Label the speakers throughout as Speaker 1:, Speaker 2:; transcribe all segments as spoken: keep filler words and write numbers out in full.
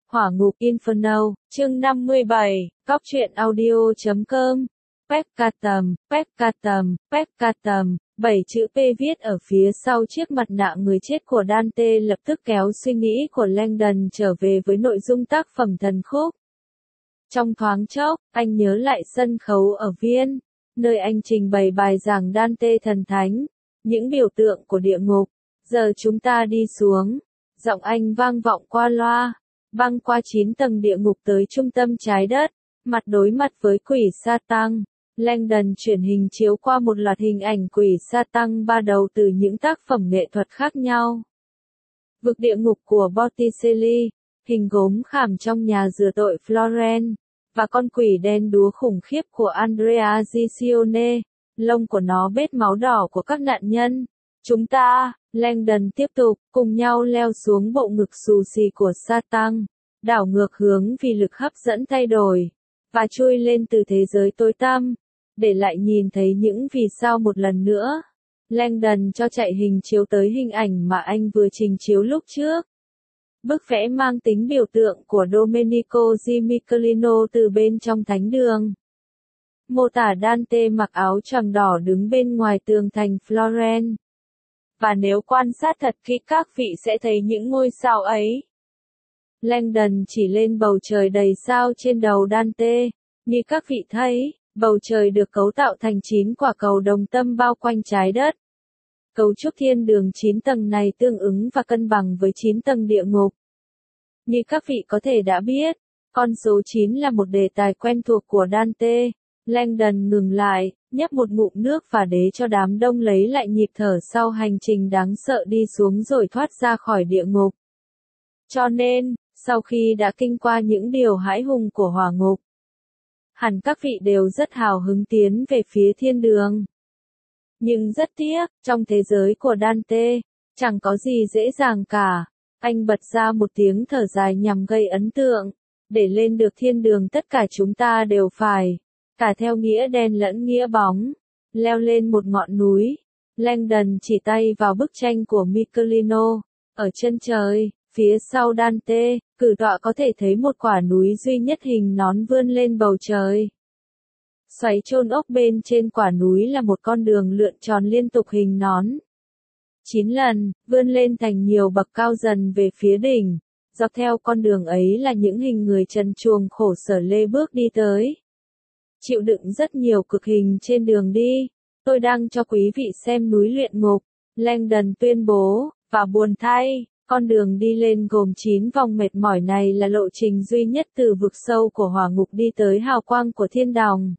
Speaker 1: Hỏa ngục Inferno, chương năm mươi bảy, góc truyện audio chấm com. Peccatum, Peccatum, Peccatum, bảy chữ P viết ở phía sau chiếc mặt nạ người chết của Dante lập tức kéo suy nghĩ của Langdon trở về với nội dung tác phẩm thần khúc. Trong thoáng chốc, anh nhớ lại sân khấu ở Viên, nơi anh trình bày bài giảng Dante thần thánh, những biểu tượng của địa ngục. Giờ chúng ta đi xuống. Giọng anh vang vọng qua loa, băng qua chín tầng địa ngục tới trung tâm trái đất, mặt đối mặt với quỷ Satan. Langdon chuyển hình chiếu qua một loạt hình ảnh quỷ Satan ba đầu từ những tác phẩm nghệ thuật khác nhau. Vực địa ngục của Botticelli, hình gốm khảm trong nhà rửa tội Florence, và con quỷ đen đúa khủng khiếp của Andrea Gizione, lông của nó bết máu đỏ của các nạn nhân. Chúng ta, Langdon tiếp tục, cùng nhau leo xuống bộ ngực xù xì của Satan, đảo ngược hướng vì lực hấp dẫn thay đổi, và chui lên từ thế giới tối tăm, để lại nhìn thấy những vì sao một lần nữa. Langdon cho chạy hình chiếu tới hình ảnh mà anh vừa trình chiếu lúc trước. Bức vẽ mang tính biểu tượng của Domenico Di Michelino từ bên trong thánh đường. Mô tả Dante mặc áo choàng đỏ đứng bên ngoài tường thành Florence. Và nếu quan sát thật kỹ các vị sẽ thấy những ngôi sao ấy. Langdon chỉ lên bầu trời đầy sao trên đầu Dante. Như các vị thấy, bầu trời được cấu tạo thành chín quả cầu đồng tâm bao quanh trái đất. Cấu trúc thiên đường chín tầng này tương ứng và cân bằng với chín tầng địa ngục. Như các vị có thể đã biết, con số chín là một đề tài quen thuộc của Dante. Langdon ngừng lại, nhấp một ngụm nước và để cho đám đông lấy lại nhịp thở sau hành trình đáng sợ đi xuống rồi thoát ra khỏi địa ngục. Cho nên, sau khi đã kinh qua những điều hãi hùng của hỏa ngục, hẳn các vị đều rất hào hứng tiến về phía thiên đường. Nhưng rất tiếc, trong thế giới của Dante, chẳng có gì dễ dàng cả. Anh bật ra một tiếng thở dài nhằm gây ấn tượng. Để lên được thiên đường tất cả chúng ta đều phải, cả theo nghĩa đen lẫn nghĩa bóng, leo lên một ngọn núi. Langdon chỉ tay vào bức tranh của Michelino. Ở chân trời, phía sau Dante, cử tọa có thể thấy một quả núi duy nhất hình nón vươn lên bầu trời. Xoáy chôn ốc bên trên quả núi là một con đường lượn tròn liên tục hình nón. Chín lần, vươn lên thành nhiều bậc cao dần về phía đỉnh. Dọc theo con đường ấy là những hình người trần truồng khổ sở lê bước đi tới. Chịu đựng rất nhiều cực hình trên đường đi. Tôi đang cho quý vị xem núi luyện ngục. Langdon tuyên bố, và buồn thay, con đường đi lên gồm chín vòng mệt mỏi này là lộ trình duy nhất từ vực sâu của hỏa ngục đi tới hào quang của thiên đàng.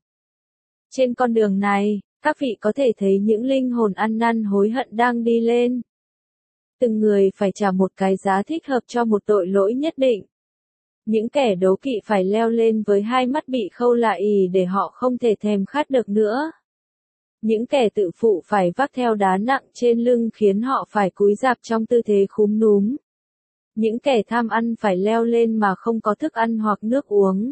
Speaker 1: Trên con đường này, các vị có thể thấy những linh hồn ăn năn hối hận đang đi lên. Từng người phải trả một cái giá thích hợp cho một tội lỗi nhất định. Những kẻ đố kỵ phải leo lên với hai mắt bị khâu lại ì để họ không thể thèm khát được nữa. Những kẻ tự phụ phải vác theo đá nặng trên lưng khiến họ phải cúi rạp trong tư thế khúm núm. Những kẻ tham ăn phải leo lên mà không có thức ăn hoặc nước uống.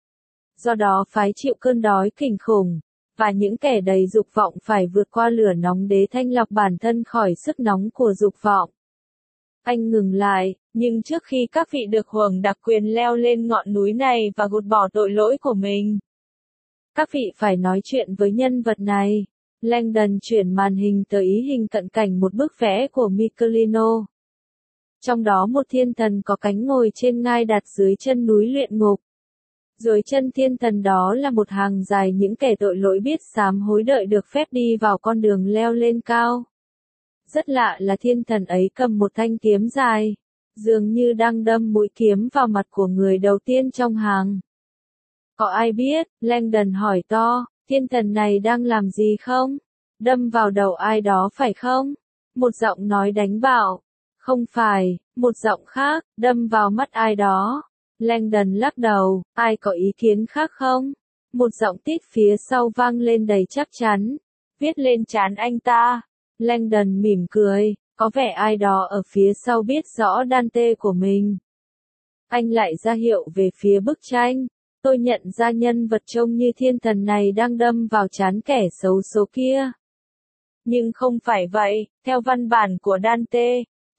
Speaker 1: Do đó phải chịu cơn đói kinh khủng. Và những kẻ đầy dục vọng phải vượt qua lửa nóng để thanh lọc bản thân khỏi sức nóng của dục vọng. Anh ngừng lại, nhưng trước khi các vị được hưởng đặc quyền leo lên ngọn núi này và gột bỏ tội lỗi của mình, các vị phải nói chuyện với nhân vật này. Langdon chuyển màn hình tới ý hình cận cảnh một bức vẽ của Michelino. Trong đó một thiên thần có cánh ngồi trên ngai đặt dưới chân núi luyện ngục. Dưới chân thiên thần đó là một hàng dài những kẻ tội lỗi biết sám hối đợi được phép đi vào con đường leo lên cao. Rất lạ là thiên thần ấy cầm một thanh kiếm dài, dường như đang đâm mũi kiếm vào mặt của người đầu tiên trong hàng. Có ai biết, Langdon hỏi to, thiên thần này đang làm gì không? Đâm vào đầu ai đó phải không? Một giọng nói đánh bảo. Không phải, một giọng khác, đâm vào mắt ai đó. Langdon lắc đầu, ai có ý kiến khác không? Một giọng tít phía sau vang lên đầy chắc chắn. Viết lên trán anh ta. Langdon mỉm cười, có vẻ ai đó ở phía sau biết rõ Dante của mình. Anh lại ra hiệu về phía bức tranh. Tôi nhận ra nhân vật trông như thiên thần này đang đâm vào trán kẻ xấu số kia. Nhưng không phải vậy, theo văn bản của Dante,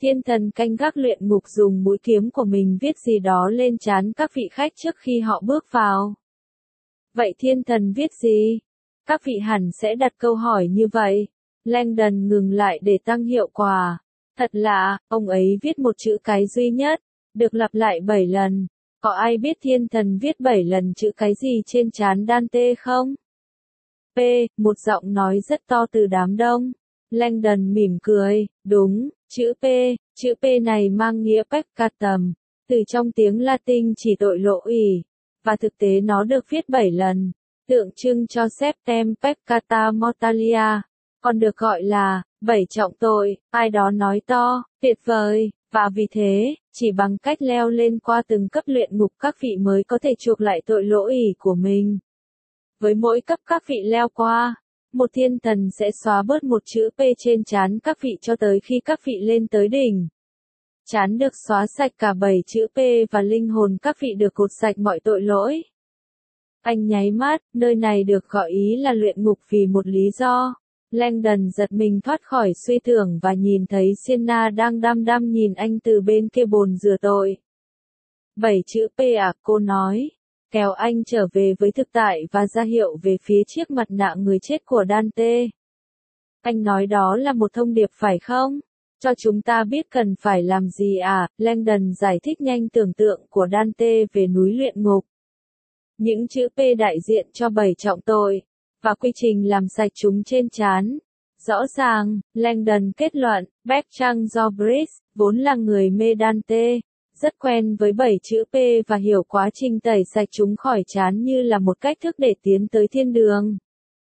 Speaker 1: Thiên thần canh gác luyện ngục dùng mũi kiếm của mình viết gì đó lên trán các vị khách trước khi họ bước vào. Vậy thiên thần viết gì? Các vị hẳn sẽ đặt câu hỏi như vậy. Langdon ngừng lại để tăng hiệu quả. Thật lạ, ông ấy viết một chữ cái duy nhất, được lặp lại bảy lần. Có ai biết thiên thần viết bảy lần chữ cái gì trên trán Dante không? P, một giọng nói rất to từ đám đông. Langdon mỉm cười, đúng, chữ P, chữ P này mang nghĩa peccatum, từ trong tiếng Latin chỉ tội lỗi, và thực tế nó được viết bảy lần, tượng trưng cho septem peccata mortalia, còn được gọi là bảy trọng tội. Ai đó nói to, tuyệt vời, và vì thế, chỉ bằng cách leo lên qua từng cấp luyện ngục các vị mới có thể chuộc lại tội lỗi của mình. Với mỗi cấp các vị leo qua, một thiên thần sẽ xóa bớt một chữ P trên trán các vị cho tới khi các vị lên tới đỉnh. Trán được xóa sạch cả bảy chữ P và linh hồn các vị được cột sạch mọi tội lỗi. Anh nháy mắt, nơi này được gọi ý là luyện ngục vì một lý do. Langdon giật mình thoát khỏi suy tưởng và nhìn thấy Sienna đang đăm đăm nhìn anh từ bên kia bồn rửa tội. Bảy chữ P à, cô nói. Kéo anh trở về với thực tại và ra hiệu về phía chiếc mặt nạ người chết của Dante. Anh nói đó là một thông điệp phải không? Cho chúng ta biết cần phải làm gì à? Langdon giải thích nhanh tưởng tượng của Dante về núi luyện ngục. Những chữ P đại diện cho bảy trọng tội, và quy trình làm sạch chúng trên trán. Rõ ràng, Langdon kết luận, Bertrand Joubris, vốn là người mê Dante, rất quen với bảy chữ P và hiểu quá trình tẩy sạch chúng khỏi trán như là một cách thức để tiến tới thiên đường.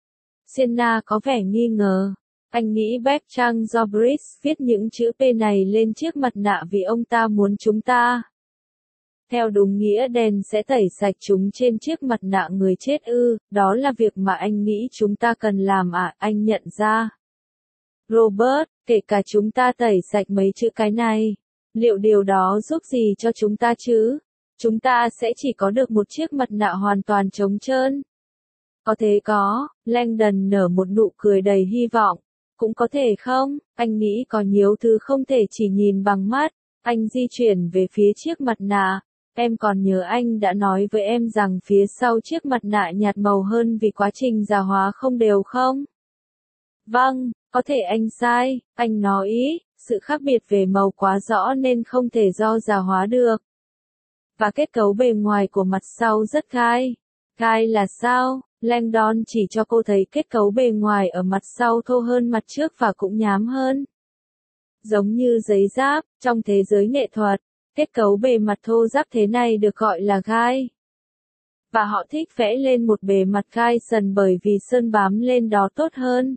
Speaker 1: Sienna có vẻ nghi ngờ. Anh nghĩ Bertrand Joubris viết những chữ P này lên chiếc mặt nạ vì ông ta muốn chúng ta. Theo đúng nghĩa đen sẽ tẩy sạch chúng trên chiếc mặt nạ người chết ư, đó là việc mà anh nghĩ chúng ta cần làm à, anh nhận ra. Robert, kể cả chúng ta tẩy sạch mấy chữ cái này, liệu điều đó giúp gì cho chúng ta chứ? Chúng ta sẽ chỉ có được một chiếc mặt nạ hoàn toàn trống trơn. Có thể có, Langdon nở một nụ cười đầy hy vọng. Cũng có thể không, anh nghĩ có nhiều thứ không thể chỉ nhìn bằng mắt. Anh di chuyển về phía chiếc mặt nạ. Em còn nhớ anh đã nói với em rằng phía sau chiếc mặt nạ nhạt màu hơn vì quá trình già hóa không đều không? Vâng, có thể anh sai, anh nói ý, sự khác biệt về màu quá rõ nên không thể do già hóa được. Và kết cấu bề ngoài của mặt sau rất gai. Gai là sao? Langdon chỉ cho cô thấy kết cấu bề ngoài ở mặt sau thô hơn mặt trước và cũng nhám hơn. Giống như giấy giáp, trong thế giới nghệ thuật, kết cấu bề mặt thô ráp thế này được gọi là gai. Và họ thích vẽ lên một bề mặt gai sần bởi vì sơn bám lên đó tốt hơn.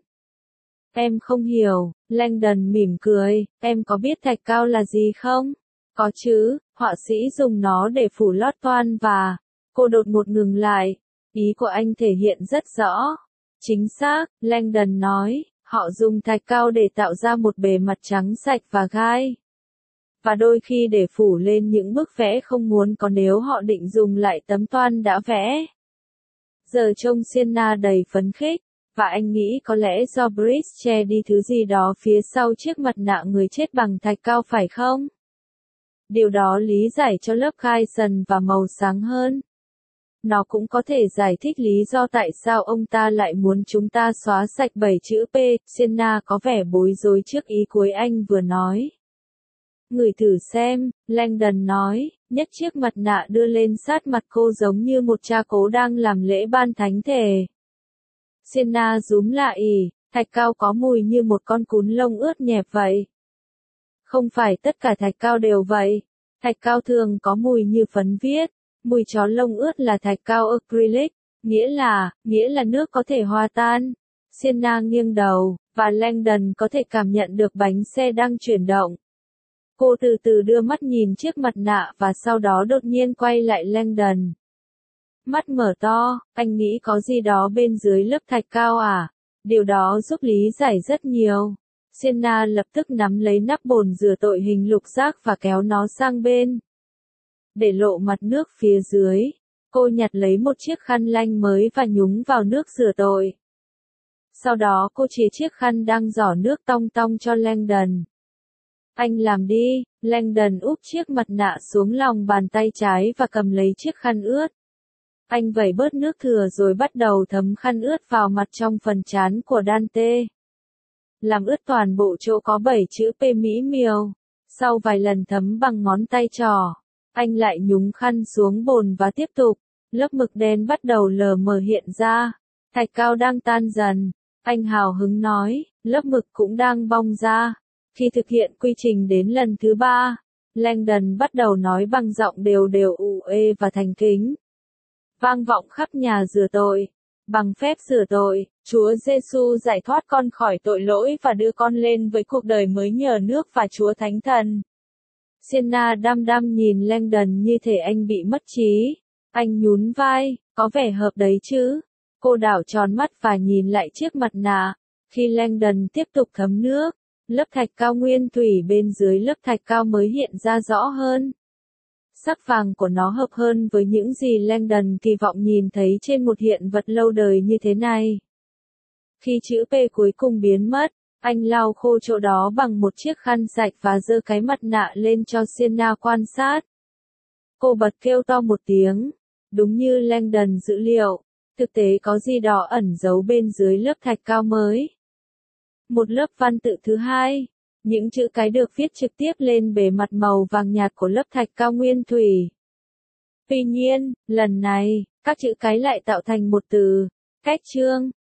Speaker 1: Em không hiểu, Langdon mỉm cười, em có biết thạch cao là gì không? Có chứ, họa sĩ dùng nó để phủ lót toan và... Cô đột ngột ngừng lại. Ý của anh thể hiện rất rõ. Chính xác, Langdon nói, họ dùng thạch cao để tạo ra một bề mặt trắng sạch và gai. Và đôi khi để phủ lên những bức vẽ không muốn có nếu họ định dùng lại tấm toan đã vẽ. Giờ trông Sienna đầy phấn khích, và anh nghĩ có lẽ Joubris che đi thứ gì đó phía sau chiếc mặt nạ người chết bằng thạch cao phải không? Điều đó lý giải cho lớp gai sần và màu sáng hơn. Nó cũng có thể giải thích lý do tại sao ông ta lại muốn chúng ta xóa sạch bảy chữ P. Sienna có vẻ bối rối trước ý cuối anh vừa nói. Ngửi thử xem, Langdon nói, nhấc chiếc mặt nạ đưa lên sát mặt cô giống như một cha cố đang làm lễ ban thánh thể. Sienna rúm lại, thạch cao có mùi như một con cún lông ướt nhẹp vậy. Không phải tất cả thạch cao đều vậy. Thạch cao thường có mùi như phấn viết. Mùi chó lông ướt là thạch cao acrylic, nghĩa là, nghĩa là nước có thể hòa tan. Sienna nghiêng đầu, và Langdon có thể cảm nhận được bánh xe đang chuyển động. Cô từ từ đưa mắt nhìn chiếc mặt nạ và sau đó đột nhiên quay lại Langdon. Mắt mở to, anh nghĩ có gì đó bên dưới lớp thạch cao à? Điều đó giúp lý giải rất nhiều. Sienna lập tức nắm lấy nắp bồn rửa tội hình lục giác và kéo nó sang bên. Để lộ mặt nước phía dưới, cô nhặt lấy một chiếc khăn lanh mới và nhúng vào nước rửa tội. Sau đó cô chìa chiếc khăn đang giỏ nước tong tong cho Langdon. Anh làm đi, Langdon úp chiếc mặt nạ xuống lòng bàn tay trái và cầm lấy chiếc khăn ướt. Anh vẩy bớt nước thừa rồi bắt đầu thấm khăn ướt vào mặt trong phần trán của Dante. Làm ướt toàn bộ chỗ có bảy chữ P mỹ miều. Sau vài lần thấm bằng ngón tay trỏ, anh lại nhúng khăn xuống bồn và tiếp tục. Lớp mực đen bắt đầu lờ mờ hiện ra. Thạch cao đang tan dần. Anh hào hứng nói, lớp mực cũng đang bong ra. Khi thực hiện quy trình đến lần thứ ba, Langdon bắt đầu nói bằng giọng đều đều ù ê và thành kính. Vang vọng khắp nhà rửa tội. Bằng phép rửa tội, Chúa Giêsu giải thoát con khỏi tội lỗi và đưa con lên với cuộc đời mới nhờ nước và Chúa Thánh Thần. Sienna đăm đăm nhìn Langdon như thể anh bị mất trí. Anh nhún vai, có vẻ hợp đấy chứ. Cô đảo tròn mắt và nhìn lại chiếc mặt nạ. Khi Langdon tiếp tục thấm nước, lớp thạch cao nguyên thủy bên dưới lớp thạch cao mới hiện ra rõ hơn. Sắc vàng của nó hợp hơn với những gì Langdon kỳ vọng nhìn thấy trên một hiện vật lâu đời như thế này. Khi chữ P cuối cùng biến mất, anh lau khô chỗ đó bằng một chiếc khăn sạch và giơ cái mặt nạ lên cho Sienna quan sát. Cô bật kêu to một tiếng. Đúng như Langdon dự liệu, thực tế có gì đó ẩn giấu bên dưới lớp thạch cao mới. Một lớp văn tự thứ hai. Những chữ cái được viết trực tiếp lên bề mặt màu vàng nhạt của lớp thạch cao nguyên thủy. Tuy nhiên, lần này, các chữ cái lại tạo thành một từ, cách chương.